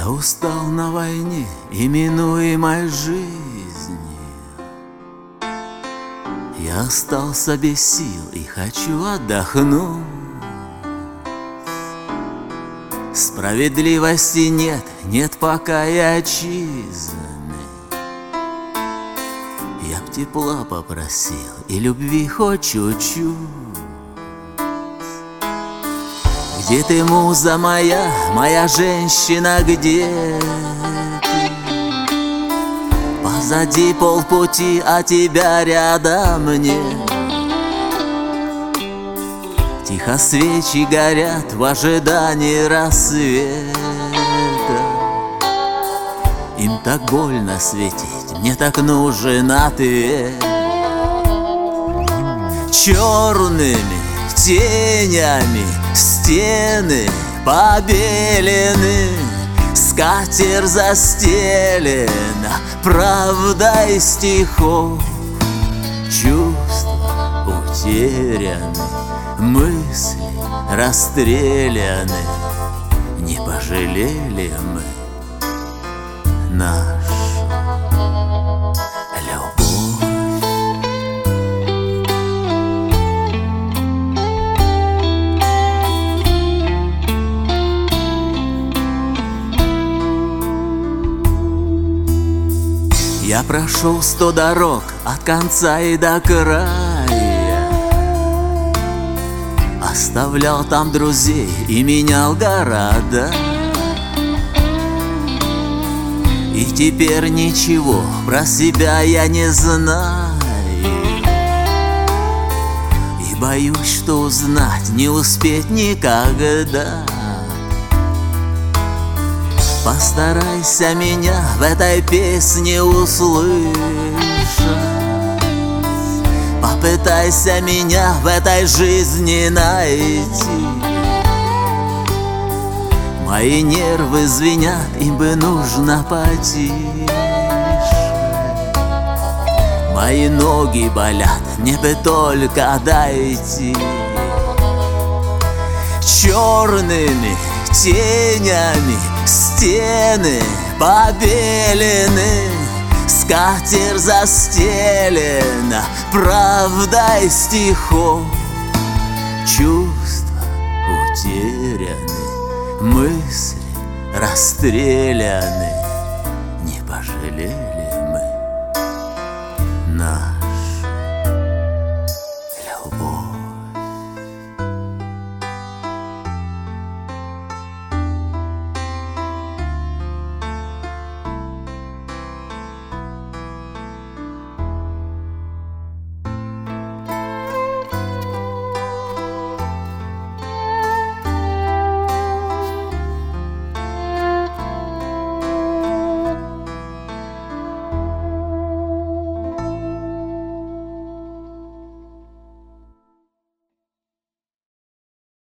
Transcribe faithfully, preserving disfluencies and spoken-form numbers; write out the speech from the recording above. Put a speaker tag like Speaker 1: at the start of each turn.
Speaker 1: Я устал на войне, именуемой жизни. Я остался без сил и хочу отдохнуть. Справедливости нет, нет пока и отчизны. Я б тепла попросил и любви хоть чуть-чуть. Где ты, муза моя, моя женщина, где ты? Позади полпути, а тебя рядом нет. Тихо свечи горят в ожидании рассвета. Им так больно светить, мне так нужен ответ. Черными тенями стены побелены, скатерть застелена правдой стихов. Чувства утеряны, мысли расстреляны. Не пожалели мы нашу любовь. Я прошел сто дорог от конца и до края, оставлял там друзей и менял города. И теперь ничего про себя я не знаю, и боюсь, что узнать не успеть никогда. Постарайся меня в этой песне услышать, попытайся меня в этой жизни найти. Мои нервы звенят, им бы нужно потише. Мои ноги болят, мне бы только дойти. Черными тенями стены побелены, скатерть застелена правдой стихов. Чувства утеряны, мысли расстреляны. Не пожалели мы на